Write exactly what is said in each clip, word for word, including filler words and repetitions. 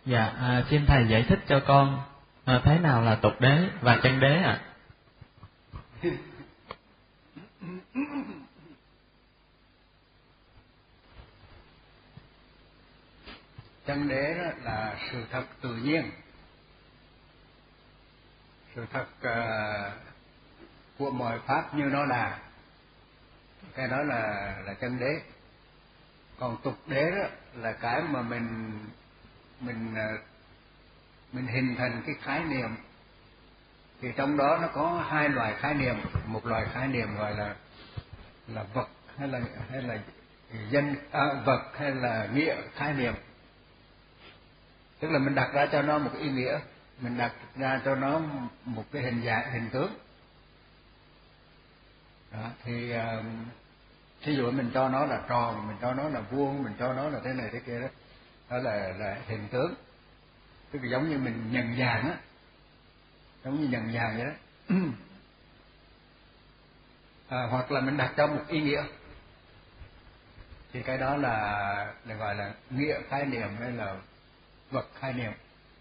Dạ, à, xin thầy giải thích cho con à, thế nào là tục đế và chân đế ạ? À? Chân đế đó là sự thật tự nhiên, sự thật uh, của mọi pháp như nó là, cái đó là là chân đế. Còn tục đế đó là cái mà mình mình uh, mình hình thành cái khái niệm, thì trong đó nó có hai loại khái niệm. Một loại khái niệm gọi là là vật hay là hay là danh à, vật hay là nghĩa khái niệm, tức là mình đặt ra cho nó một ý nghĩa, mình đặt ra cho nó một cái hình dạng, hình tướng. Đó, thì uh, thí dụ mình cho nó là tròn, mình cho nó là vuông, mình cho nó là thế này thế kia đó, đó là là hình tướng, tức là giống như mình nhận dạng á, giống như nhận dạng vậy đó. À, hoặc là mình đặt cho một ý nghĩa, thì cái đó là, là gọi là nghĩa khái niệm hay là vật khái niệm.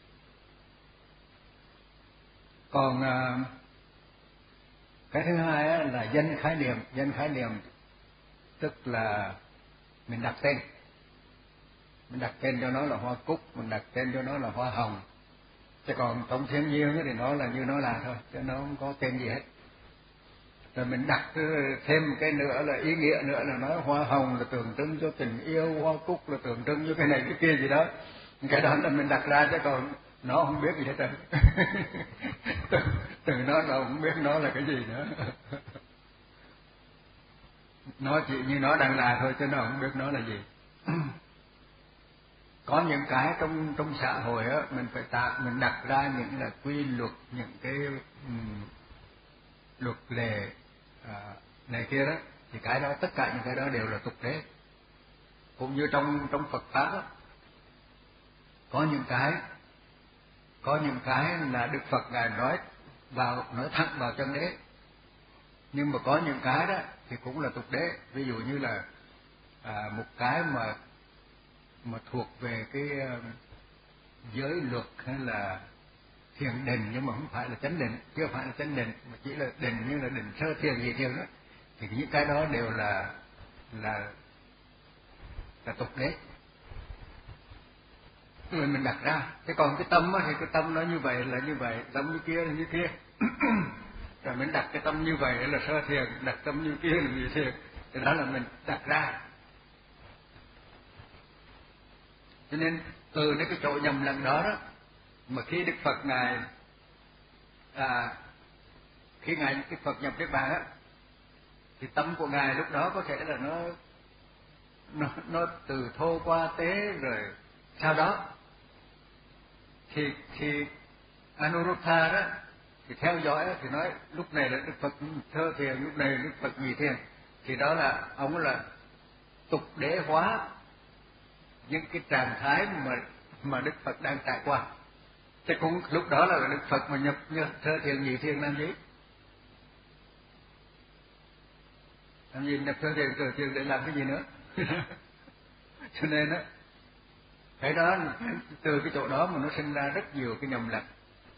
Còn à, cái thứ hai á, là danh khái niệm. Danh khái niệm tức là mình đặt tên, mình đặt tên cho nó là hoa cúc, mình đặt tên cho nó là hoa hồng. Chứ còn trong thiên nhiên thì nó là như nó là thôi, chứ nó không có tên gì hết. Rồi mình đặt thêm cái nữa là ý nghĩa nữa, là nói hoa hồng là tượng trưng cho tình yêu, hoa cúc là tượng trưng cho cái này cái kia gì đó. Cái đó là mình đặt ra, chứ còn nó không biết gì hết trơn. từ, từ nó nó không biết nó là cái gì nữa. Nó chỉ như nó đang là thôi, chứ nó không biết nó là gì. Có những cái trong trong xã hội á, mình phải tạo, mình đặt ra những là quy luật, những cái um, luật lệ à, này kia đó, thì cái đó, tất cả những cái đó đều là tục đế. Cũng như trong trong Phật pháp đó, có những cái có những cái là Đức Phật ngài nói vào, nói thẳng vào chân đế, nhưng mà có những cái đó thì cũng là tục đế. Ví dụ như là à, một cái mà mà thuộc về cái uh, giới luật hay là thiền định, nhưng mà không phải là chánh định, chưa phải là chánh định, mà chỉ là định như là định sơ thiền gì thiền đó, thì những cái đó đều là là là tục đế, người mình đặt ra. Thế còn cái tâm á, thì cái tâm nó như vậy là như vậy, tâm như kia là như kia. Rồi mình đặt cái tâm như vậy là sơ thiền, đặt tâm như kia là như thiền, thì đó là mình đặt ra. Cho nên từ cái chỗ nhầm lẫn đó đó, mà khi Đức Phật ngài à, khi ngài Đức Phật nhập Niết Bàn á, thì tâm của ngài lúc đó có thể là nó nó nó từ thô qua tế, rồi sau đó thì thì Anuruddha đó thì theo dõi thì nói lúc này là Đức Phật thơ thiền, lúc này là Đức Phật nhị thiền, thì đó là ông là tục đế hóa những cái trạng thái mà mà Đức Phật đang trải qua. Chứ cũng lúc đó là Đức Phật mà nhập như thơ thiền nhị thiền làm gì? Làm gì nhập thơ thiền cờ thiền để làm cái gì nữa? Cho nên á, cái đó từ cái chỗ đó mà nó sinh ra rất nhiều cái nhầm lẫn.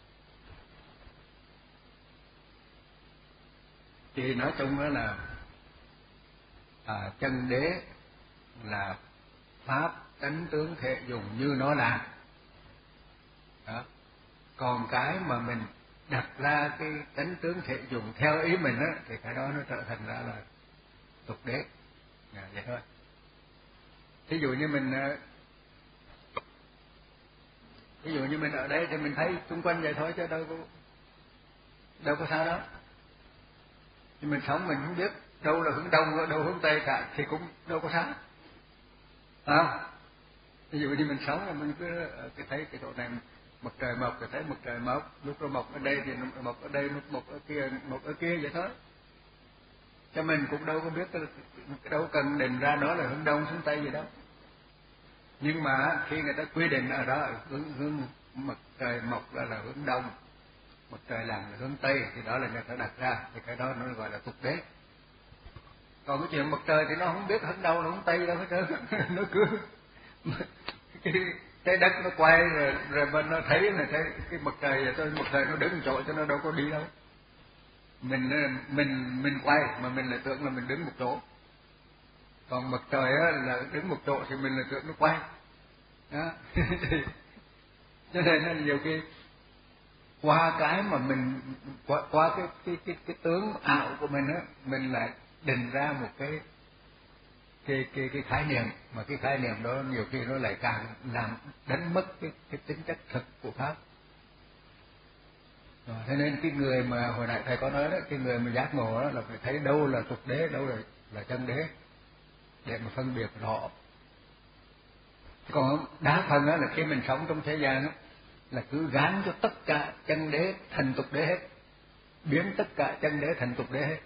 Thì nói chung đó là à, chân đế là pháp tánh tướng thể dùng như nó là đó. Còn cái mà mình đặt ra cái tánh tướng thể dùng theo ý mình á, thì cái đó nó trở thành ra là tục đế. À, vậy thôi. Ví dụ như mình ví dụ như mình ở đây thì mình thấy xung quanh vậy thôi, chứ đâu có đâu có sao đó. Nhưng mình sống mình không biết đâu là hướng đông, đâu hướng tây cả, thì cũng đâu có sao. À, ví dụ như mình sống là mình cứ cái thấy cái chỗ này mặt trời mọc thì thấy mặt trời mọc, lúc nó mọc ở đây thì nó mọc ở đây, lúc mọc ở kia, mọc ở kia vậy thôi. Cho mình cũng đâu có biết, đâu cần định ra đó là hướng đông hướng tây gì đâu. Nhưng mà khi người ta quy định ở đó hướng hướng mặt trời mọc là là hướng đông, mặt trời lặn là hướng tây, thì đó là người ta đặt ra, thì cái đó nó gọi là tục đế. Còn cái chuyện mặt trời thì nó không biết hướng đâu là hướng tây đâu hết trơn. Nó cứ cái trái đất nó quay rồi rồi bên nó thấy là cái cái mặt trời rồi, mặt trời nó đứng chỗ cho nó đâu có đi đâu. Mình mình mình quay mà mình lại tưởng là mình đứng một chỗ. Còn mặt trời á là đứng một chỗ thì mình lại tưởng nó quay. Đó. Cho nên là nhiều khi qua cái mà mình qua, qua cái cái cái cái tướng ảo của mình á, mình lại định ra một cái cái cái cái khái niệm, mà cái khái niệm đó nhiều khi nó lại càng làm đánh mất cái cái tính chất thực của pháp. Rồi, thế nên cái người mà hồi nãy thầy có nói đó, cái người mà giác ngộ đó là phải thấy đâu là tục đế, đâu là là chân đế để mà phân biệt rõ. Còn đa phần đó là khi mình sống trong thế gian đó, là cứ gán cho tất cả chân đế thành tục đế hết, biến tất cả chân đế thành tục đế hết.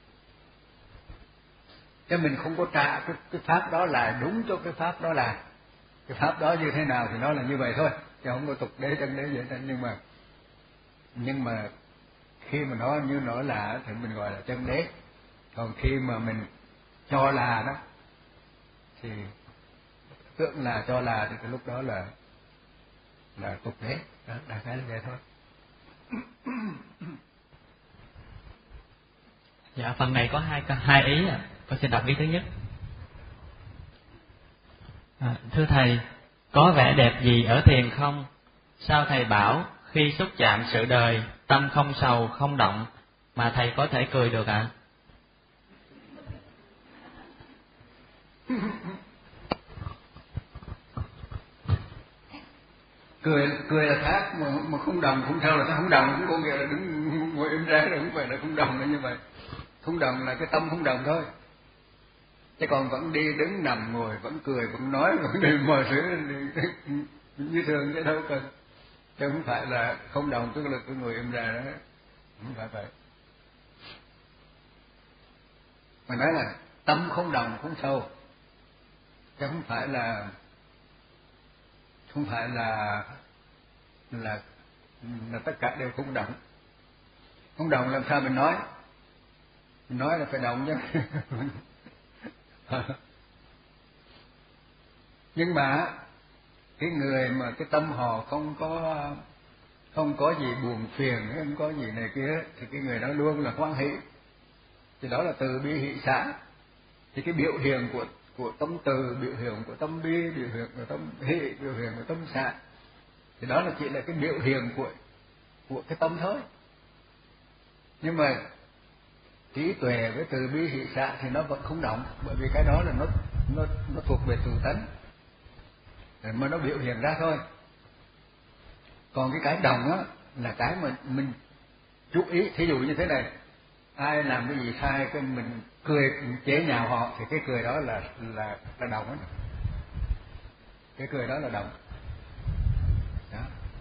Chứ mình không có trả cái, cái pháp đó là đúng cho cái pháp đó là cái pháp đó như thế nào thì nó là như vậy thôi, chứ không có tục đế chân đế gì hết. Nhưng mà nhưng mà khi mà nó như nó là thì mình gọi là chân đế, còn khi mà mình cho là đó thì tưởng là cho là thì cái lúc đó là là tục đế. Đó, đại khái là vậy thôi. Dạ, phần này có hai hai ý à. Con xin đọc ý thứ nhất. À, thưa thầy, có vẻ đẹp gì ở thiền không? Sao thầy bảo khi xúc chạm sự đời, tâm không sầu không động mà thầy có thể cười được ạ? À? cười cười là khác, mà mà không đồng không sao là nó không đồng, cũng có nghĩa là đứng ngồi im ra rồi, không phải là không đồng là như vậy. Không đồng là cái tâm không đồng thôi, chứ còn vẫn đi đứng nằm ngồi vẫn cười vẫn nói vẫn đi mọi thứ như thường, chứ đâu cần, chứ không phải là không đồng tức là cứ ngồi im ra đó, không phải vậy. Mà nói là tâm không đồng không sâu, chứ không phải là không phải là là là tất cả đều không đồng. Không đồng làm sao mình nói? Mình nói là phải đồng chứ. Nhưng mà cái người mà cái tâm họ không có không có gì buồn phiền, không có gì này kia, thì cái người đó luôn là hoan hỷ. Thì đó là từ bi hỷ xã. Thì cái biểu hiện của của tâm từ, biểu hiện của tâm bi, biểu hiện của tâm hỷ, biểu hiện của tâm xã, thì đó là chỉ là cái biểu hiện của của cái tâm thôi. Nhưng mà trí tuệ với từ bi hỷ xã thì nó vẫn không động, bởi vì cái đó là nó nó nó thuộc về tự tánh, mà nó biểu hiện ra thôi. Còn cái cái đồng á là cái mà mình chú ý. Thí dụ như thế này, ai làm cái gì sai cái mình cười mình chế nhạo họ thì cái cười đó là là là đồng á, cái cười đó là đồng. Đó.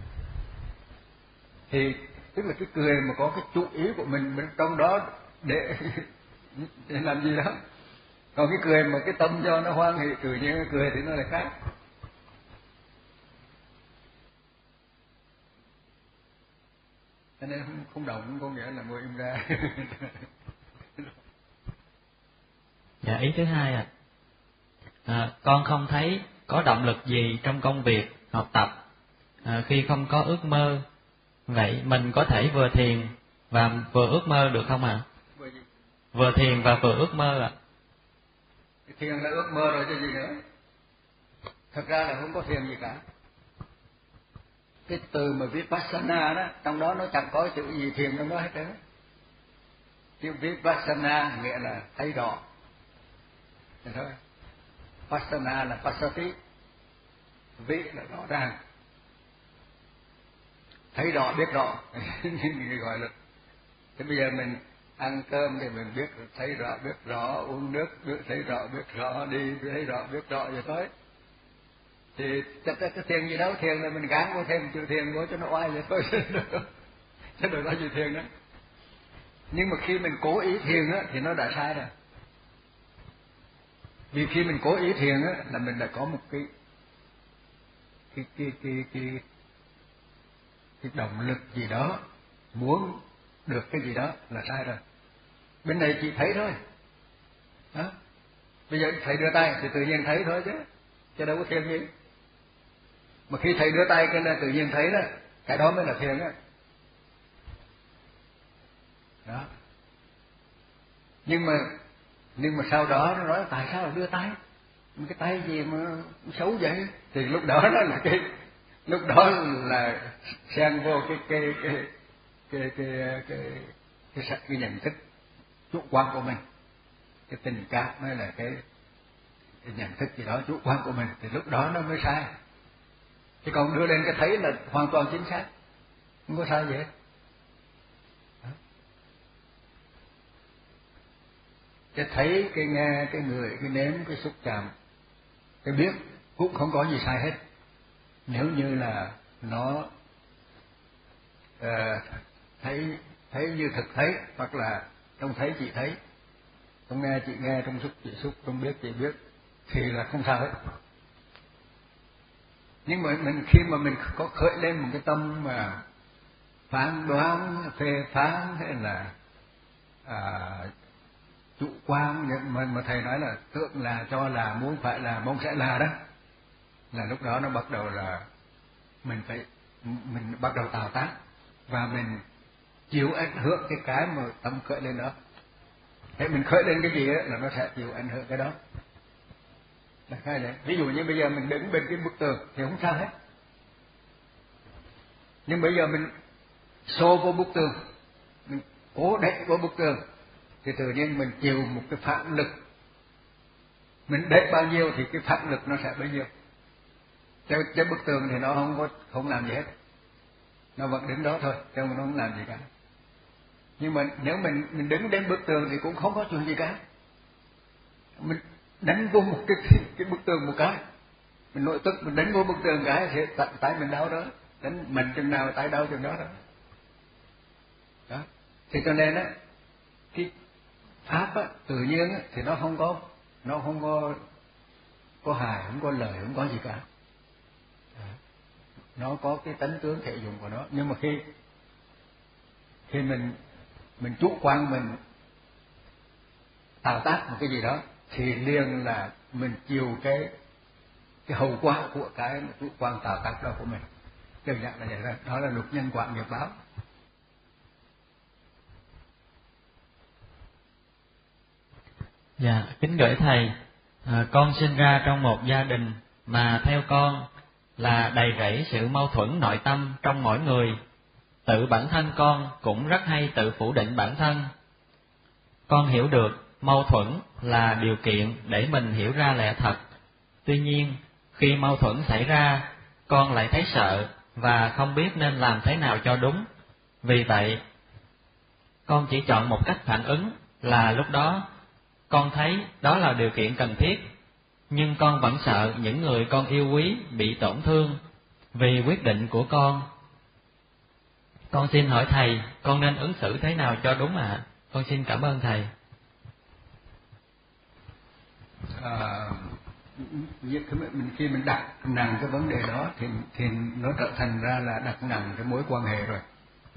Thì tức là cái cười mà có cái chú ý của mình bên trong đó để, để làm gì đó. Còn cái cười mà cái tâm cho nó hoan hỷ tự nhiên cái cười thì nó lại khác. Cho nên không, không đồng cũng có nghĩa là ngồi im ra. Dạ, ý thứ hai à. à con không thấy có động lực gì trong công việc học tập à, khi không có ước mơ. Vậy mình có thể vừa thiền và vừa ước mơ được không ạ? À? Vừa thiền và vừa ước mơ ạ. À? Thiền là ước mơ rồi chứ gì nữa. Thật ra là không có thiền gì cả. Cái từ mà Vipassana đó, trong đó nó chẳng có chữ gì thiền trong đó hết trơn. Chữ Vipassana nghĩa là thấy rõ. Thế thôi. Passana là passati, vị là rõ ràng, thấy rõ biết rõ. Nhưng gọi là thế bây giờ mình ăn cơm thì mình biết thấy rõ biết rõ, uống nước biết thấy rõ biết rõ, đi thấy rõ biết rõ vậy thôi. Thì chắc là cái thiền gì đâu, thiền là mình gán vô thêm chữ thiền vô cho nó oai vậy thôi, chứ đừng nói gì thiền đó. Nhưng mà khi mình cố ý thiền á thì nó đã sai rồi. Vì khi mình cố ý thiền á là mình đã có một cái cái cái cái cái cái động lực gì đó, muốn được cái gì đó là sai rồi. Bên này chỉ thấy thôi. Đó. Bây giờ thầy đưa tay thì tự nhiên thấy thôi chứ, chứ đâu có thiền gì. Mà khi thầy đưa tay cái là tự nhiên thấy đó, cái đó mới là thiền á. Đó. Nhưng mà nhưng mà sau đó nó nói tại sao đưa tay? Cái tay gì mà xấu vậy? Thì lúc đó đó là cái lúc đó là xen vô cái cái cái cái cái cái cái, cái, cái, cái nhận thức chủ quan của mình, cái tình cảm hay là cái, cái nhận thức gì đó chủ quan của mình, thì lúc đó nó mới sai. Chứ còn đưa lên cái thấy là hoàn toàn chính xác, không có sai gì hết. Cái thấy, cái nghe, cái người, cái nếm, cái xúc chạm, cái biết cũng không có gì sai hết, nếu như là nó uh, thấy thấy như thực thấy, hoặc là trong thấy chị thấy, trong nghe chị nghe, trong xúc chị xúc, trong biết chị biết, thì là không sao hết. Nhưng mà mình khi mà mình có khởi lên một cái tâm mà phán đoán, phê phán hay là à, chủ quan, mà, mà thầy nói là tưởng là, cho là, muốn phải là, mong sẽ là đó, là lúc đó nó bắt đầu là mình phải mình bắt đầu tạo tác, và mình chịu ảnh hưởng cái cái mà tâm khởi lên đó. Thế mình khởi lên cái gì đó, là nó sẽ chịu ảnh hưởng cái đó. Là cái đấy. Ví dụ như bây giờ mình đứng bên cái bức tường thì không sao hết, nhưng bây giờ mình xô vô bức tường, mình cố đẩy vô bức tường, thì tự nhiên mình chịu một cái phản lực. Mình đẩy bao nhiêu thì cái phản lực nó sẽ bấy nhiêu. Chứ, chứ bức tường thì nó không có không làm gì hết, nó vẫn đứng đó thôi, chứ nó không làm gì cả. Nhưng mà nếu mình mình đứng đến bức tường thì cũng không có chuyện gì cả. Mình đánh vô một cái cái bức tường một cái, mình nội tức mình đánh vô bức tường cái thì tay mình đau đó, đánh mình chừng nào tay đau chừng đó đó. Đó. Thì cho nên á, cái pháp á, tự nhiên á, thì nó không có nó không có có hại, không có lợi, không có gì cả. Đó. Nó có cái tánh tướng thể dụng của nó, nhưng mà khi khi mình mình chủ quan, mình tạo tác một cái gì đó, thì liền là mình chịu cái cái hậu quả của cái chủ quan tạo tác đó của mình. Đơn giản là vậy đó. Đó là luật nhân quả nghiệp báo. Dạ, kính gửi thầy, à, con sinh ra trong một gia đình mà theo con là đầy rẫy sự mâu thuẫn nội tâm trong mỗi người. Tự bản thân con cũng rất hay tự phủ định bản thân. Con hiểu được mâu thuẫn là điều kiện để mình hiểu ra lẽ thật. Tuy nhiên, khi mâu thuẫn xảy ra, con lại thấy sợ và không biết nên làm thế nào cho đúng. Vì vậy, con chỉ chọn một cách phản ứng là lúc đó con thấy đó là điều kiện cần thiết, nhưng con vẫn sợ những người con yêu quý bị tổn thương vì quyết định của con. Con xin hỏi thầy, con nên ứng xử thế nào cho đúng ạ? À? Con xin cảm ơn thầy. À, khi mình đặt nặng cái vấn đề đó thì thì nó trở thành ra là đặt nặng cái mối quan hệ rồi.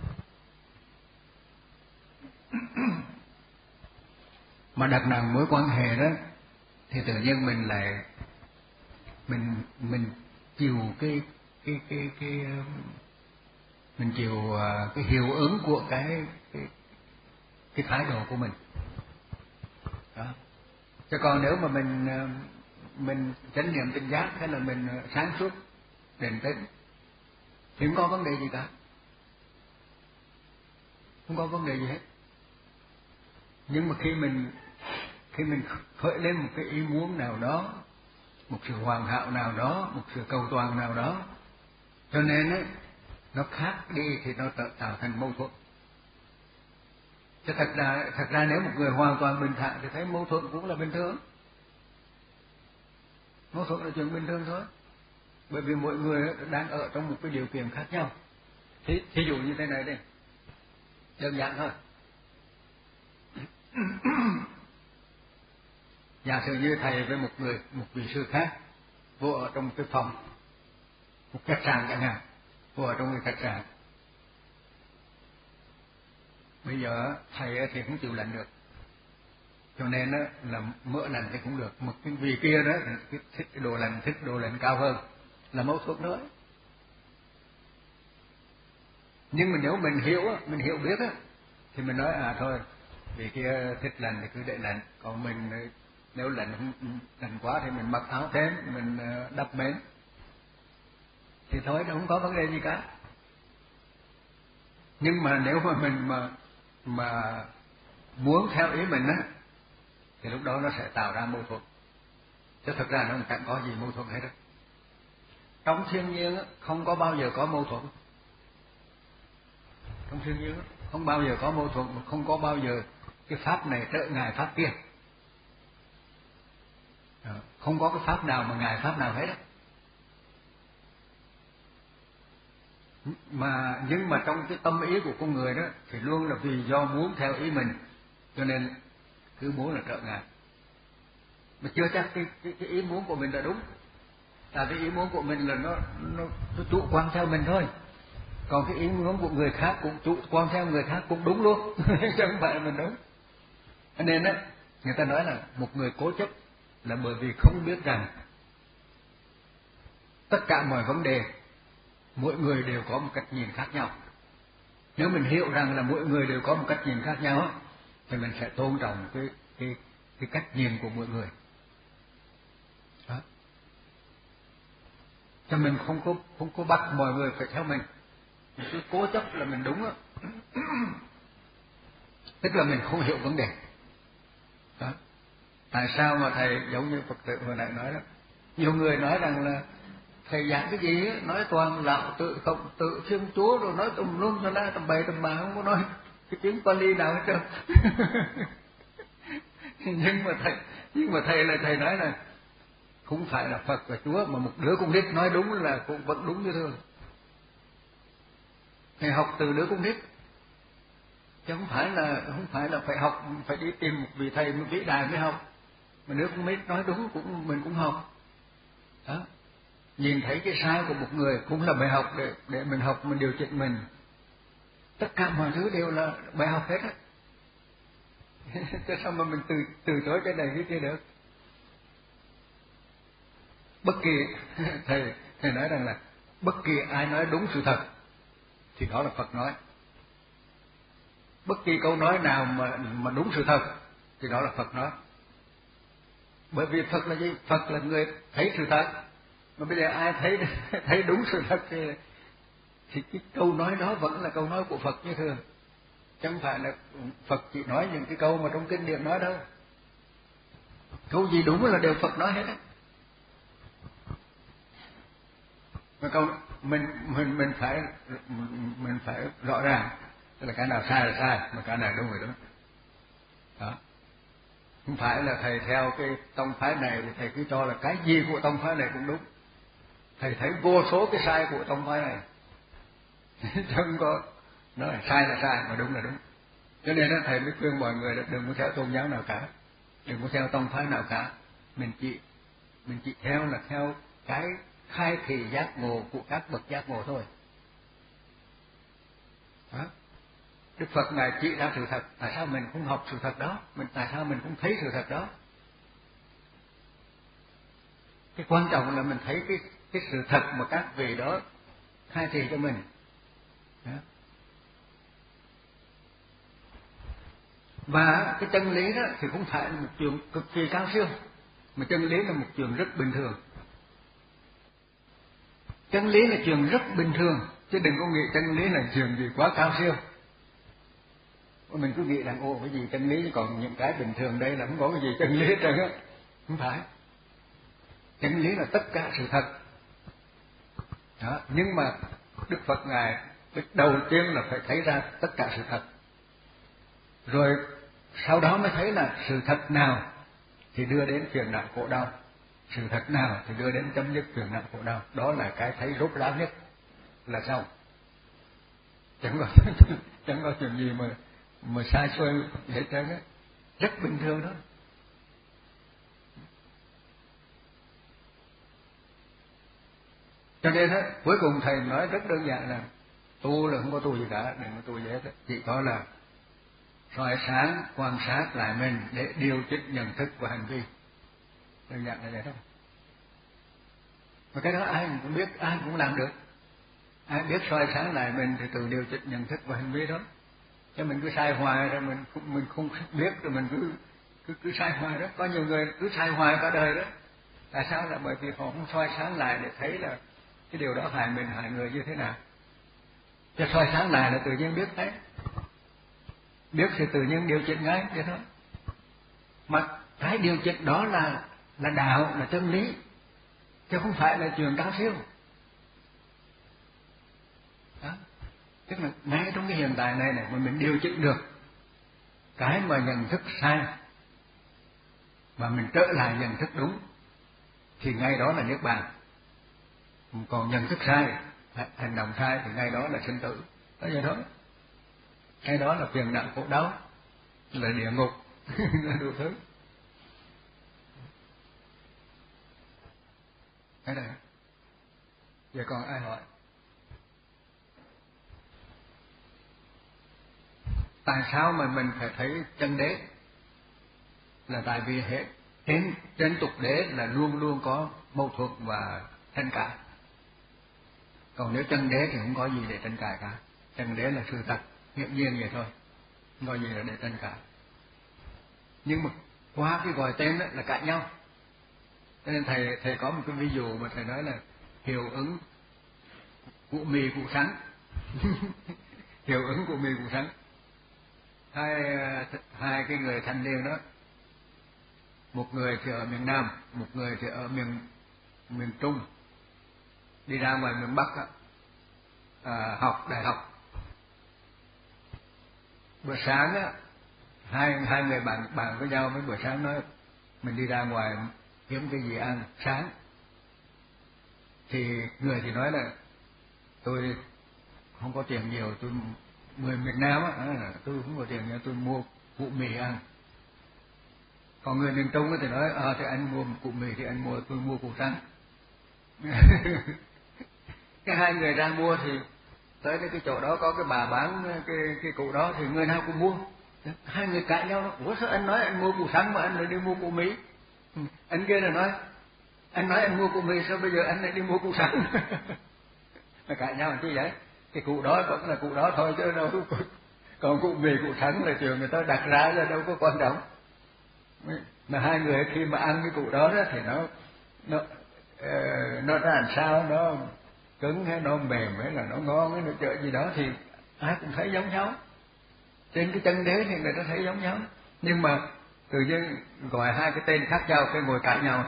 Mà đặt nặng mối quan hệ đó thì tự nhiên mình lại mình mình chịu cái cái cái cái mình chịu cái hiệu ứng của cái cái cái thái độ của mình đó. Chứ còn nếu mà mình mình chánh niệm tỉnh giác hay là mình sáng suốt định tĩnh thì không có vấn đề gì cả, không có vấn đề gì hết. Nhưng mà khi mình khi mình khởi lên một cái ý muốn nào đó, một sự hoàn hảo nào đó, một sự cầu toàn nào đó, cho nên ấy, nó khác đi thì nó tạo thành mâu thuẫn. Chứ thật ra thật ra nếu một người hoàn toàn bình thản thì thấy mâu thuẫn cũng là bình thường. Mâu thuẫn là chuyện bình thường thôi. Bởi vì mỗi người đang ở trong một cái điều kiện khác nhau. Thí, thí dụ như thế này đây, đơn giản thôi. Giả sử như thầy với một người, một vị sư khác vô ở trong một cái phòng, một khách sạn chẳng hạn, vô ở trong một khách sạn. Bây giờ thầy thì không chịu lạnh được, cho nên là mỡ lạnh thì cũng được. Một cái vị kia đó thích đồ lạnh, thích đồ lạnh cao hơn, là mâu thuẫn nữa. Nhưng mà nếu mình hiểu á, mình hiểu biết á, thì mình nói à thôi, vì kia thích lạnh thì cứ để lạnh, còn mình nếu lạnh lạnh quá thì mình mặc áo thêm, mình đắp mền, thì thôi nó không có vấn đề gì cả. Nhưng mà nếu mà mình mà mà muốn theo ý mình á, thì lúc đó nó sẽ tạo ra mâu thuẫn. Chứ thực ra nó chẳng có gì mâu thuẫn hết đó. Trong thiên nhiên á, không có bao giờ có mâu thuẫn. Trong thiên nhiên á, không bao giờ có mâu thuẫn, không có bao giờ cái pháp này trợ ngài pháp kia. Không có cái pháp nào mà ngài pháp nào hết đó. Mà nhưng mà trong cái tâm ý của con người đó thì luôn là vì do muốn theo ý mình, cho nên cứ muốn là trợ ngài. Mà chưa chắc cái, cái, cái ý muốn của mình là đúng. Tại vì ý muốn của mình là nó nó, nó chủ quan theo mình thôi. Còn cái ý muốn của người khác cũng chủ quan theo người khác cũng đúng luôn. Chứ không phải là mình đúng. Cho nên á, người ta nói là một người cố chấp là bởi vì không biết rằng tất cả mọi vấn đề mỗi người đều có một cách nhìn khác nhau. Nếu mình hiểu rằng là mỗi người đều có một cách nhìn khác nhau thì mình sẽ tôn trọng cái cái cái cách nhìn của mỗi người. Đó. Cho mình không có không có bắt mọi người phải theo mình. Mình cứ cố chấp là mình đúng á. Tức là mình không hiểu vấn đề. Đó. Tại sao mà thầy giống như Phật tử hồi nãy nói đó, nhiều người nói rằng là thầy giảng cái gì ấy, nói toàn lão tự cộng tự Thiên Chúa rồi nói tùm lum cho la tầm bậy tầm bạ, không có nói cái tiếng Pali nào hết trơn. nhưng mà thầy nhưng mà thầy là thầy nói là không phải là Phật và Chúa, mà một đứa con nít nói đúng là cũng vẫn đúng như thường. Thầy học từ đứa con nít, chứ không phải là không phải là phải học, phải đi tìm một vị thầy một vĩ đại mới học. Mà đứa con nít nói đúng cũng mình cũng học. Đó. Nhìn thấy cái sai của một người cũng là bài học để để mình học, mình điều chỉnh mình. Tất cả mọi thứ đều là bài học hết á. Chứ sao mà mình từ từ chối cái này cái kia được? Bất kỳ thầy thầy nói rằng là bất kỳ ai nói đúng sự thật thì đó là Phật nói. Bất kỳ câu nói nào mà mà đúng sự thật thì đó là Phật nói. Bởi vì Phật là gì? Phật là người thấy sự thật. Mà bây giờ ai thấy thấy đúng sự thật thì thì cái câu nói đó vẫn là câu nói của Phật như thường. Chứ không phải là Phật chỉ nói những cái câu mà trong kinh điển nói đâu. Câu gì đúng là đều Phật nói hết á. Mà câu mình mình mình phải mình phải rõ ràng, tức là cái nào sai là sai, mà cái nào đúng là đúng. Đó. Không phải là thầy theo cái tông phái này thì thầy cứ cho là cái gì của tông phái này cũng đúng. Thầy thấy vô số cái sai của tông phái này. Chứ không có nói là sai là sai mà đúng là đúng. Cho nên đó, thầy mới khuyên mọi người là đừng có theo tôn giáo nào cả, đừng có theo tông phái nào cả. Mình chỉ mình chỉ theo là theo cái khai thị giác ngộ của các bậc giác ngộ thôi. Đó. Đức Phật ngài chỉ ra sự thật, tại sao mình không học sự thật đó? Mình tại sao mình không thấy sự thật đó? Cái quan trọng là mình thấy cái cái sự thật mà các vị đó khai thị cho mình. Đó. Và cái chân lý đó thì không phải là một chuyện cực kỳ cao siêu, mà chân lý là một chuyện rất bình thường. Chân lý là chuyện rất bình thường, chứ đừng có nghĩ chân lý là chuyện gì quá cao siêu. Mình cứ nghĩ rằng ô cái gì chân lý, chứ còn những cái bình thường đây là không có cái gì chân lý hết trơn á. Không phải. Chân lý là tất cả sự thật. Đó. Nhưng mà Đức Phật ngài đầu tiên là phải thấy ra tất cả sự thật, rồi sau đó mới thấy là sự thật nào thì đưa đến phiền não khổ đau, sự thật nào thì đưa đến chấm dứt phiền não khổ đau. Đó là cái thấy rốt ráo nhất là xong. Chẳng có chẳng có chuyện gì mà mà sai xuôi hết trơn á, rất bình thường đó. Cho nên á, cuối cùng thầy nói rất đơn giản là tu là không có tu gì cả, đừng có tu gì hết, chỉ có là soi sáng quan sát lại mình để điều chỉnh nhận thức và hành vi, đơn giản là vậy thôi. Mà cái đó ai cũng biết, ai cũng làm được. Ai biết soi sáng lại mình thì tự điều chỉnh nhận thức và hành vi đó. Chứ mình cứ sai hoài rồi mình mình không biết rồi mình cứ cứ cứ sai hoài đó. Có nhiều người cứ sai hoài cả đời đó. Tại sao? Là bởi vì họ không soi sáng lại để thấy là cái điều đó hại mình, hại người như thế nào. Cho soi sáng lại là tự nhiên biết thấy, biết thì tự nhiên điều chỉnh ngay vậy thôi. Mà cái điều chỉnh đó là là đạo, là chân lý, chứ không phải là chuyện cao siêu. Đó. Tức là ngay trong cái hiện tại này này mà mình điều chỉnh được cái mà nhận thức sai và mình trở lại nhận thức đúng thì ngay đó là niết bàn. Còn nhận thức sai, hành động sai thì ngay đó là sinh tử. Đó vậy đó. Ngay đó là phiền não khổ đau, là địa ngục, là đủ thứ. Cái này. Giờ còn ai hỏi? Tại sao mà mình phải thấy chân đế? Là tại vì hệ trên trên tục đế là luôn luôn có mâu thuẫn và tranh cãi. Còn nếu chân đế thì không có gì để tranh cãi cả. Chân đế là sự thật, hiển nhiên vậy thôi, không có gì là để tranh cãi. Nhưng mà qua cái gọi tên đó là cãi nhau. Cho nên thầy thầy có một cái ví dụ mà thầy nói là hiệu ứng của mì cụ sắn. Hiệu ứng của mì cụ sắn. Hai hai cái người thanh niên đó, một người thì ở miền Nam, một người thì ở miền miền Trung, đi ra ngoài miền Bắc đó, à, học đại học. Bữa sáng á, hai hai người bạn bạn với nhau mấy bữa sáng nói mình đi ra ngoài kiếm cái gì ăn sáng. Thì người thì nói là tôi không có tiền nhiều, tôi người miền Nam á, tôi không có tiền nhiều, tôi mua củ mì ăn. Còn người miền Trung thì nói à, thì anh mua củ mì thì anh mua, tôi mua củ sắn. Cái hai người ra mua thì tới cái chỗ đó có cái bà bán cái cái củ đó thì người nào cũng mua. Hai người cãi nhau đó, ủa sao anh nói anh mua củ sắn mà anh lại đi mua củ mì? Anh kia là nói anh nói anh mua củ mì, sao bây giờ anh lại đi mua củ sắn? Mà cãi nhau làm chi vậy? Cái củ đó vẫn là củ đó thôi chứ đâu. Còn củ mì củ sắn là chuyện người ta đặt ra là đâu có quan trọng. Mà hai người khi mà ăn cái củ đó, đó thì nó nó uh, nó ra làm sao, nó cứng hay nó mềm hay là nó ngon hay nó chợ gì đó thì ai cũng thấy giống nhau. Trên cái chân đế thì người ta thấy giống nhau, nhưng mà tự nhiên gọi hai cái tên khác nhau cái ngồi cãi nhau.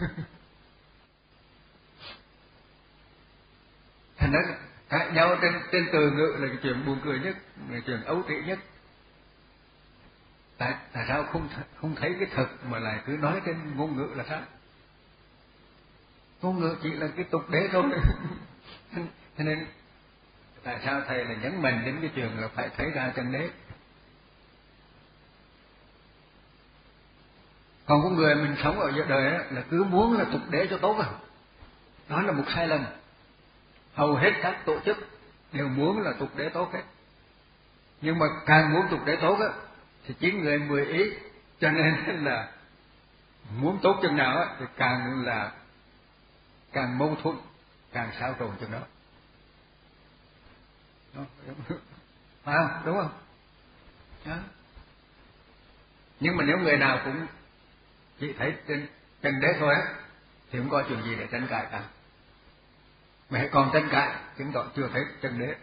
Thành ra cãi nhau trên trên từ ngữ là cái chuyện buồn cười nhất, là chuyện ấu trĩ nhất. Tại tại sao không không thấy cái thực mà lại cứ nói trên ngôn ngữ là sao? Ngôn ngữ chỉ là cái tục đế thôi. Cho nên tại sao thầy là nhấn mạnh đến cái chuyện là phải thấy ra chân đế? Còn có người mình sống ở giữa đời đó, là cứ muốn là tục đế cho tốt à. Đó là một sai lầm. Hầu hết các tổ chức đều muốn là tục đế tốt hết. Nhưng mà càng muốn tục đế tốt á thì chín người mười ý, cho nên là muốn tốt chừng nào á thì càng là càng mâu thuẫn, càng xáo trộn chừng đó. Phải không? Đúng không? Đó. Nhưng mà nếu người nào cũng chỉ thấy trên chân đế thôi á thì không có chuyện gì để tranh cãi cả. Mà hãy còn tranh cãi chứng tỏ chưa thấy chân đế.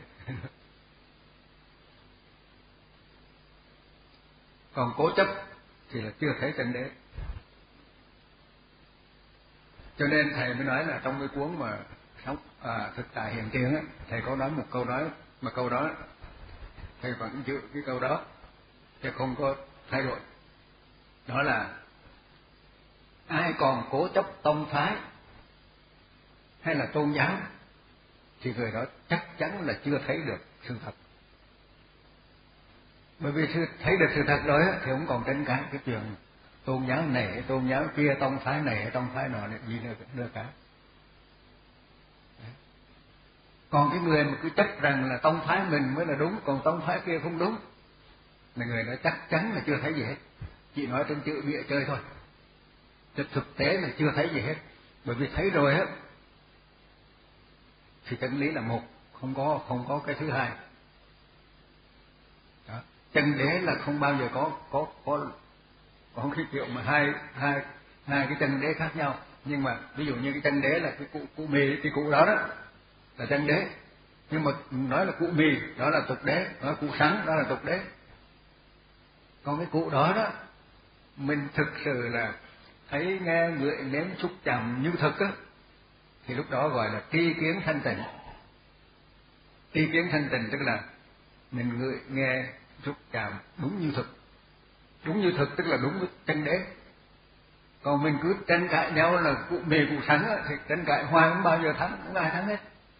Còn cố chấp thì là chưa thấy chân đế. Cho nên thầy mới nói là trong cái cuốn mà sống à, thực tại hiện tiền á, thầy có nói một câu nói mà câu đó thầy vẫn giữ cái câu đó chứ không có thay đổi. Đó là ai còn cố chấp tông phái hay là tôn giáo thì người đó chắc chắn là chưa thấy được sự thật. Bởi vì thấy được sự thật rồi thì không còn tranh cãi cái chuyện tôn giáo này tôn giáo kia, tông phái này tông phái nọ gì nữa, nữa cả. Còn cái người mà cứ chấp rằng là tông phái mình mới là đúng, còn tông phái kia không đúng, là người đó chắc chắn là chưa thấy gì hết, chỉ nói trên chữ bịa chơi thôi, chứ thực tế là chưa thấy gì hết. Bởi vì thấy rồi á thì chân lý là một, không có không có cái thứ hai. Đó. Chân đế là không bao giờ có có có có cái kiểu mà hai hai hai cái chân đế khác nhau. Nhưng mà ví dụ như cái chân đế là cái cụ cụ mì, cái cụ đó đó là chân đế. Nhưng mà nói là cụ mì đó là tục đế, nói cụ sắn đó là tục đế. Còn cái cụ đó đó mình thực sự là thấy nghe ngửi nếm xúc chạm như thực á, thì lúc đó gọi là tri kiến thanh tịnh. Tri kiến thanh tịnh tức là mình ngửi nghe xúc chạm đúng như thực. Đúng như thực tức là đúng với chân đế. Còn mình cứ tranh cãi nhau là cụ mì cụ sắn á, thì tranh cãi hoài không bao giờ thắng, không ai thắng hết.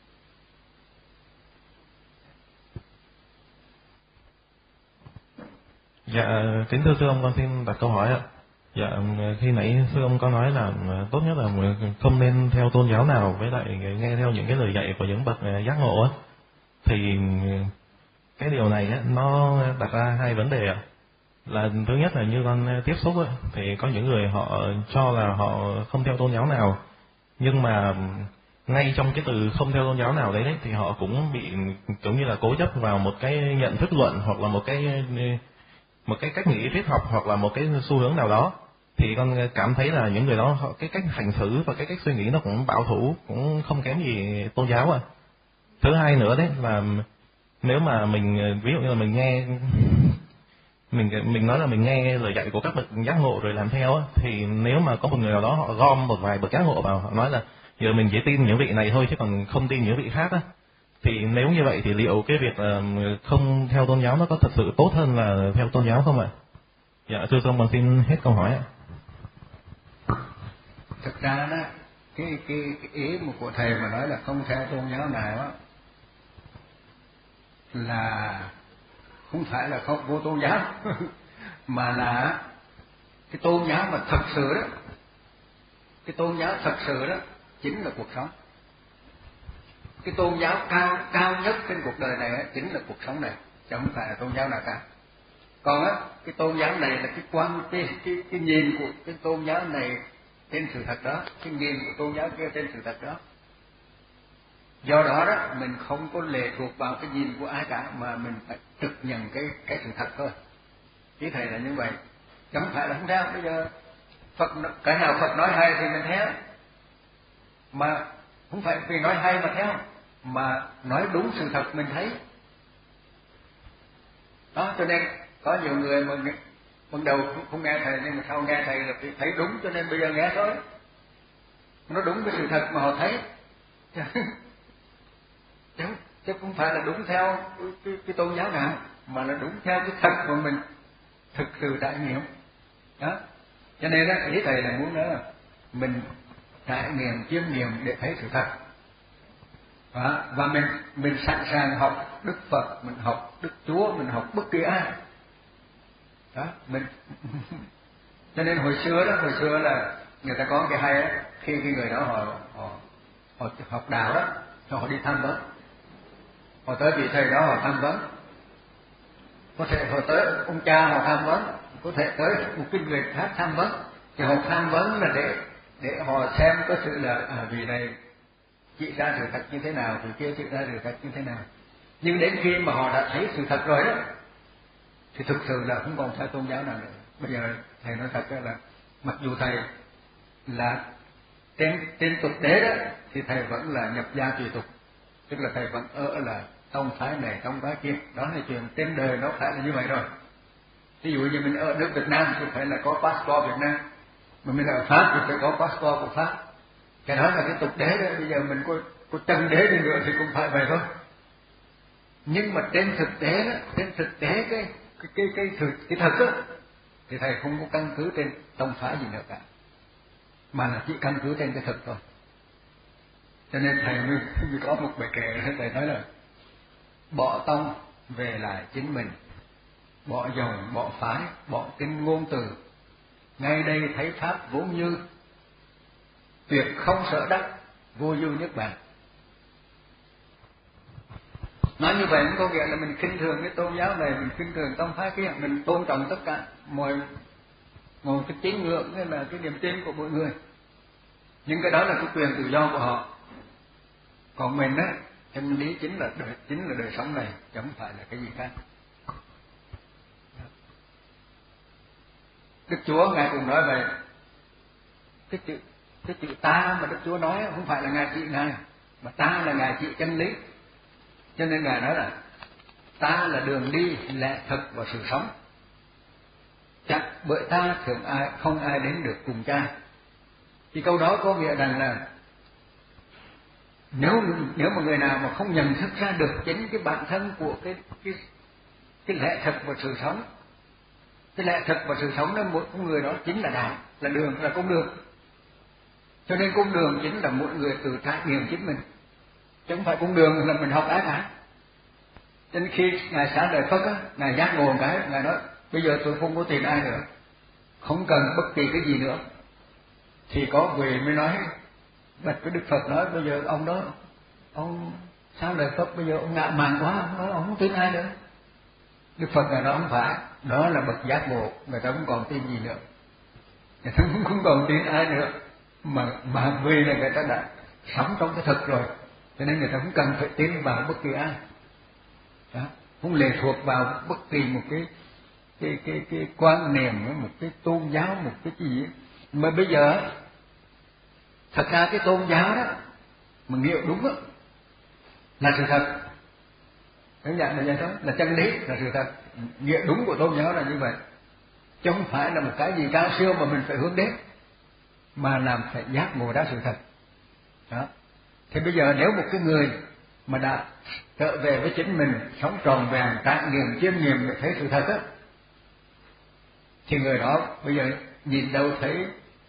Dạ, kính thưa sư ông, con xin đặt câu hỏi ạ. Dạ, khi nãy sư ông có nói là tốt nhất là không nên theo tôn giáo nào, với lại nghe theo những cái lời dạy của những bậc giác ngộ á. Thì cái điều này á, nó đặt ra hai vấn đề ạ. Là thứ nhất là như con tiếp xúc á, thì có những người họ cho là họ không theo tôn giáo nào, nhưng mà ngay trong cái từ không theo tôn giáo nào đấy, đấy thì họ cũng bị giống như là cố chấp vào một cái nhận thức luận, hoặc là một cái một cái cách nghĩ triết học, hoặc là một cái xu hướng nào đó. Thì con cảm thấy là những người đó họ, cái cách hành xử và cái cách suy nghĩ nó cũng bảo thủ, cũng không kém gì tôn giáo à. Thứ hai nữa đấy là nếu mà mình ví dụ như là mình nghe mình mình nói là mình nghe lời dạy của các bậc giác ngộ rồi làm theo á, thì nếu mà có một người nào đó họ gom một vài bậc giác ngộ vào, họ nói là giờ mình chỉ tin những vị này thôi chứ còn không tin những vị khác á, thì nếu như vậy thì liệu cái việc là không theo tôn giáo nó có thật sự tốt hơn là theo tôn giáo không ạ? Dạ thưa ông, con xin hết câu hỏi ạ. Thực ra đó cái cái, cái ý một của thầy mà nói là không theo tôn giáo nào á là không phải là không vô tôn giáo mà là cái tôn giáo mà thật sự đó, cái tôn giáo thật sự đó chính là cuộc sống. Cái tôn giáo cao cao nhất trên cuộc đời này á, chính là cuộc sống này, chứ không phải là tôn giáo nào cả. Còn á cái tôn giáo này là cái quan cái, cái cái nhìn của cái tôn giáo này trên sự thật đó, cái nhìn của tôn giáo kia trên sự thật đó. Do đó đó mình không có lệ thuộc vào cái nhìn của ai cả, mà mình phải thực nhận cái cái sự thật thôi. Ý thầy là như vậy, chẳng phải là không theo. Bây giờ Phật cái nào Phật nói hay thì mình theo, mà không phải vì nói hay mà theo, mà nói đúng sự thật mình thấy. Đó, cho nên có nhiều người mà ban đầu không nghe thầy, nhưng mà sau nghe thầy là thấy đúng, cho nên bây giờ nghe thôi. Nó đúng với sự thật mà họ thấy. Chứ, chứ không phải là đúng theo cái, cái, cái tôn giáo nào, mà là đúng theo cái thật mà mình thực sự trải nghiệm. Đó. Cho nên đó, ý thầy là muốn nói là mình trải nghiệm, chiêm nghiệm để thấy sự thật. Đó. Và mình mình sẵn sàng học Đức Phật, mình học Đức Chúa, mình học bất kỳ ai. Đó, mình cho nên hồi xưa đó, hồi xưa là người ta có cái hay á, khi cái người đó họ họ họ học đạo đó, họ đi tham vấn, họ tới vị thầy đó họ tham vấn, có thể họ tới ông cha họ tham vấn, có thể tới một cái người khác tham vấn, thì họ tham vấn là để để họ xem có sự là à, vị này chỉ ra sự thật như thế nào, thì kia chỉ ra sự thật như thế nào. Nhưng đến khi mà họ đã thấy sự thật rồi đó, thì thực sự là không còn phải tôn giáo nào nữa. Bây giờ thầy nói thật là mặc dù thầy là trên trên tục đế đó, thì thầy vẫn là nhập gia tùy tục, tức là thầy vẫn ở là tông phái này tông phái kia. Đó là chuyện trên đời nó phải là như vậy rồi. Ví dụ như mình ở nước Việt Nam thì phải là có passport Việt Nam, mà mình ở Pháp thì phải có passport của Pháp. Cái đó là cái tục đế đó. Bây giờ mình có có chân đế đi nữa thì cũng phải vậy thôi. Nhưng mà trên thực tế đó, trên thực tế cái cái cái cái thực cái thật đó, thì thầy không có căn cứ trên tông phái gì nữa cả, mà là chỉ căn cứ trên cái thực thôi. Cho nên thầy mới, mới có một bài kệ, thầy nói là bỏ tông về lại chính mình, bỏ dòng bỏ phái, bỏ kinh ngôn từ, ngay đây thấy pháp vốn như, tuyệt không sợ đắc, vô dư nhất bản. Nói như vậy có nghĩa là mình khinh thường cái tôn giáo này, mình khinh thường tông phái kia, mình tôn trọng tất cả mọi mọi cái tín ngưỡng hay là cái niềm tin của mỗi người. Nhưng cái đó là cái quyền tự do của họ. Còn mình á Chân lý chính là đời, chính là đời sống này, chứ không phải là cái gì khác. Đức Chúa Ngài cũng nói vậy. Cái chữ, cái chữ ta mà Đức Chúa nói không phải là Ngài trị Ngài, mà ta là Ngài trị chân lý. Cho nên Ngài nói là ta là đường đi, lẽ thật và sự sống. Chắc bởi ta thường ai không ai đến được cùng Cha. Thì câu đó có nghĩa rằng là nếu nếu mà người nào mà không nhận thức ra được chính cái bản thân của cái cái cái lẽ thật và sự sống, cái lẽ thật và sự sống đó, mỗi con người đó chính là đạo, là đường, là con đường. Cho nên con đường chính là mỗi người tự trải nghiệm chính mình, chứ không phải con đường là mình học ai cả. Cho nên khi Ngài sáng đời Phật á, Ngài giác ngộ cái, Ngài nói bây giờ tôi không có tìm ai nữa, không cần bất kỳ cái gì nữa. Thì có người mới nói, bạch với Đức Phật nói bây giờ ông đó, ông sáng đời Phật bây giờ ông ngạo mạn quá, ông nói ông không tin ai nữa. Đức Phật Ngài nói không phải, đó là bậc giác ngộ, người ta không còn tin gì nữa, người ta cũng không còn tin ai nữa, mà mà vì là người ta đã sống trong cái thực rồi, cho nên người ta không cần phải tin vào bất kỳ ai. Đó, không lệ thuộc vào bất kỳ một cái cái cái cái quan niệm, một cái tôn giáo, một cái gì. Mà bây giờ thật ra cái tôn giáo đó mà nghĩa đúng đó, là sự thật. Đúng vậy, là vậy đó, là chân lý, là sự thật. Nghĩa đúng của tôn giáo là như vậy, chứ không phải là một cái gì cao siêu mà mình phải hướng đến, mà làm phải giác ngộ ra sự thật. Đó. Thì bây giờ nếu một cái người mà đã trở về với chính mình, sống tròn vẹn, trải nghiệm, chiêm nghiệm để thấy sự thật á, thì người đó bây giờ nhìn đâu thấy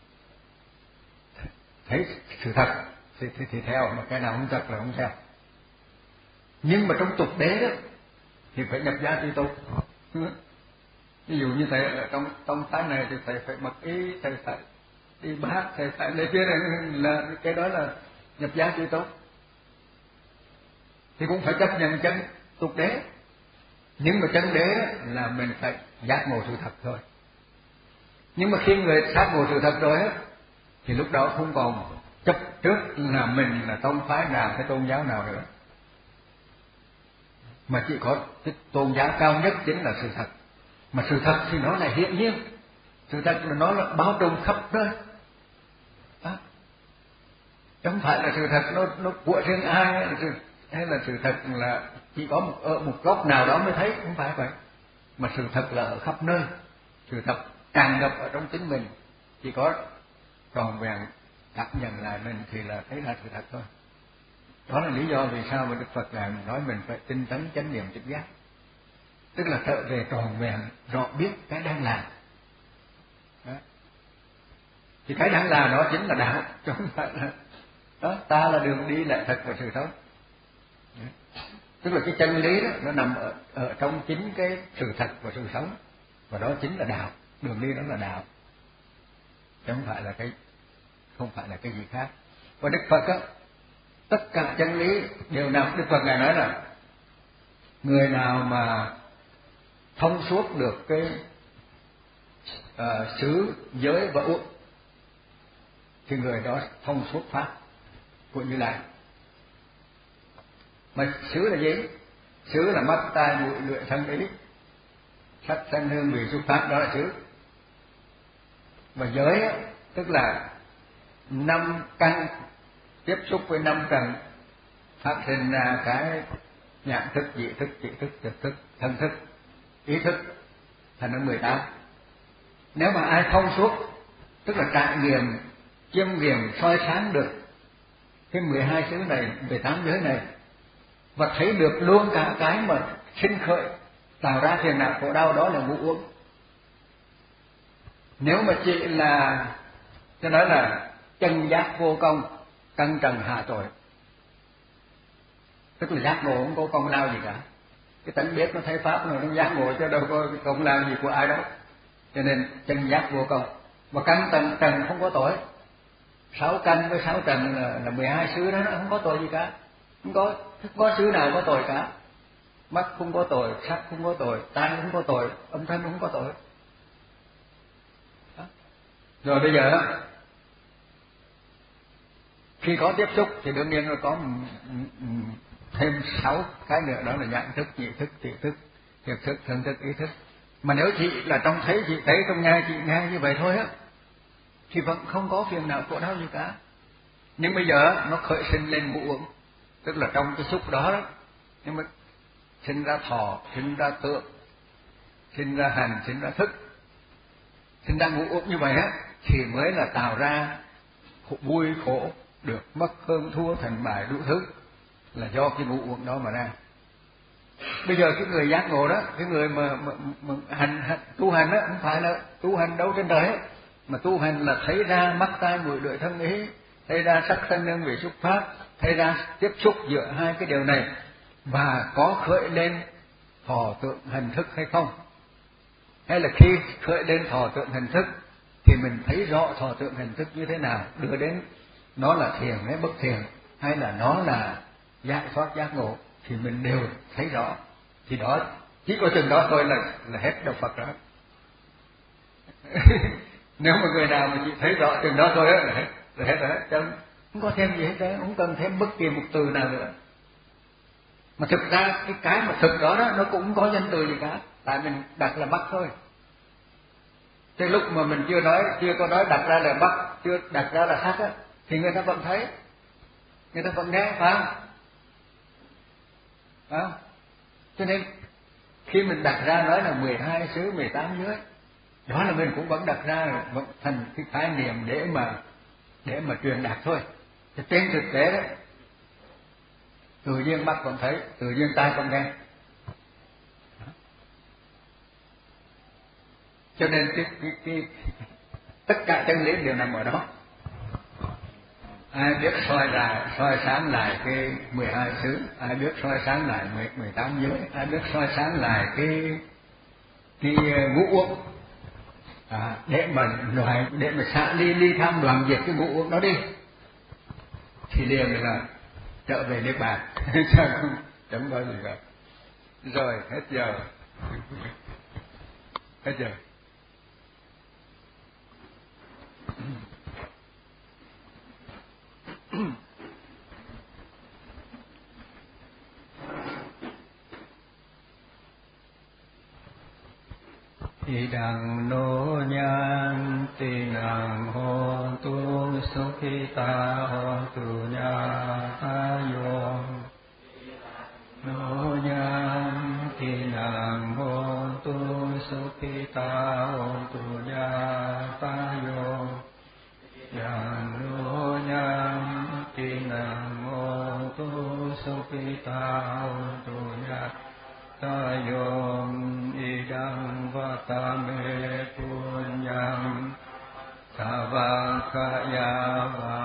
thấy sự thật thì, thì, thì theo, mà cái nào không thật là không theo. Nhưng mà trong tục đế đó thì phải nhập gia tri tôn. Ví dụ như thầy ở trong trong tháng này thì thầy phải mặc ý, thầy phải đi bát, thầy phải lấy kia này, là cái đó là nhập gia tri tôn. Thì cũng phải chấp nhận chân tục đế, nhưng mà chân đế là mình phải giác ngộ sự thật thôi. Nhưng mà khi người giác ngộ sự thật rồi á, thì lúc đó không còn chấp trước là mình là tông phái nào, cái tôn giáo nào nữa, mà chỉ có cái tôn giáo cao nhất chính là sự thật. Mà sự thật thì nó là hiển nhiên, sự thật là nó là bao trùm khắp nơi. Đó. Chứ không phải là sự thật nó nó của riêng ai, hay là sự, hay là sự thật là chỉ có một, ở một góc nào đó mới thấy, không phải vậy. Mà sự thật là ở khắp nơi, sự thật tràn ngập ở trong chính mình, chỉ có tròn vẹn cảm nhận lại mình thì là thấy ra sự thật thôi. Đó là lý do vì sao mà Đức Phật là nói mình phải tinh tấn chánh niệm trực giác, tức là trở về tròn vẹn rõ biết cái đang làm. Đó. Thì cái đang làm đó chính là đạo, chứ không phải là đó, ta là đường đi lẽ thật và sự sống. Tức là cái chân lý đó nó nằm ở, ở trong chính cái sự thật và sự sống, và đó chính là đạo, đường đi đó là đạo, chứ không phải là cái không phải là cái gì khác. Và Đức Phật á, tất cả chân lý đều nằm. Đức Phật Ngài nói là người nào mà thông suốt được cái uh, xứ giới và uất thì người đó thông suốt pháp của Như Lai. Mà xứ là gì? Xứ là mắt, tai, mũi, lưỡi, thân, ý, sắc, thanh, hương, vị, xúc, pháp, đó là xứ. Và giới á, tức là năm căn tiếp xúc với năm trần phát sinh ra cái nhãn thức, dị thức, trị thức, thực thức, thân thức, ý thức, thành ra mười tám. Nếu mà ai thông suốt, tức là trải nghiệm, chiêm nghiệm, soi sáng được cái mười hai xứ này, mười tám giới này, và thấy được luôn cả cái mà sinh khởi tạo ra phiền não khổ đau, đó là ngũ uẩn. Nếu mà chỉ là cho nói là chân giác vô công, căn trần hạ tội, tức là giác ngộ không có công lao gì cả, cái tánh biết nó thấy pháp rồi nó giác ngộ, chứ đâu có công lao gì của ai đâu. Cho nên chân giác vô công. Và căn trần trần không có tội, sáu căn với sáu trần là, là mười hai xứ đó, nó không có tội gì cả, không có không có xứ nào có tội cả. Mắt không có tội, sắc không có tội, tai không có tội, âm thanh không có tội. Đó. Rồi bây giờ khi có tiếp xúc thì đương nhiên nó có thêm sáu cái nữa, đó là nhãn thức, nhị thức, tỷ thức, thiệt thức, thân thức, ý thức. Mà nếu chị là trong thấy chị thấy, trong nghe chị nghe như vậy thôi á, thì vẫn không có phiền não khổ đau gì cả. Nhưng bây giờ nó khởi sinh lên ngũ uẩn, tức là trong cái xúc đó đó, nhưng mà sinh ra thọ, sinh ra tượng, sinh ra hành, sinh ra thức, sinh ra ngũ uẩn như vậy á, thì mới là tạo ra vui khổ, được mất hơn thua thành bại đủ thứ, là do cái ngũ uẩn đó mà ra. Bây giờ cái người giác ngộ đó, cái người mà, mà, mà hành, hành tu hành đó, không phải là tu hành đâu trên đời ấy, mà tu hành là thấy ra mắt tai mũi lưỡi thân ý, thấy ra sắc thân nhân vị xúc pháp, thấy ra tiếp xúc giữa hai cái điều này, và có khởi lên thọ tượng hành thức hay không. Hay là khi khởi lên thọ tượng hành thức thì mình thấy rõ thọ tượng hành thức như thế nào, đưa đến nó là thiền hay bất thiền, hay là nó là giải thoát giác ngộ, thì mình đều thấy rõ. Thì đó, chỉ có chừng đó thôi là là hết đạo Phật đó. Nếu mà người nào mà chỉ thấy rõ chừng đó thôi là hết, là hết rồi, không, không có thêm gì hết đấy, không cần thêm bất kỳ một từ nào nữa. Mà thực ra cái cái mà thực đó đó nó cũng không có danh từ gì cả, tại mình đặt là mắt thôi. Cái lúc mà mình chưa nói, chưa có nói đặt ra là mắt, chưa đặt ra là sắc á, thì người ta vẫn thấy, người ta vẫn nghe, phải không? Phải không? Cho nên khi mình đặt ra nói là mười hai xứ, mười tám giới, đó là mình cũng vẫn đặt ra, vẫn thành cái khái niệm để mà để mà truyền đạt thôi. Thì trên thực tế đó, tự nhiên mắt vẫn thấy, tự nhiên tai vẫn nghe. Cho nên cái, cái, cái, tất cả chân lý đều nằm ở đó. Ai biết soi ra, soi sáng lại cái mười hai xứ, ai biết soi sáng lại mười tám giới, ai biết soi sáng lại cái cái ngũ uẩn, à, để mà loại, để mà xả ly ly tham đoàn diệt cái ngũ uẩn đó đi, thì liền là trở về niết bàn. Chẳng chẳng có gì cả. Rồi hết giờ, hết giờ. Idang no nyan tinang hontu sukhita hontu nyayo. No nyan tinang hontu sukhita hontu nyayo. Yang no nyan tinang hontu sukhita hontu nyayo. Tayom idang vatame punyam savakaya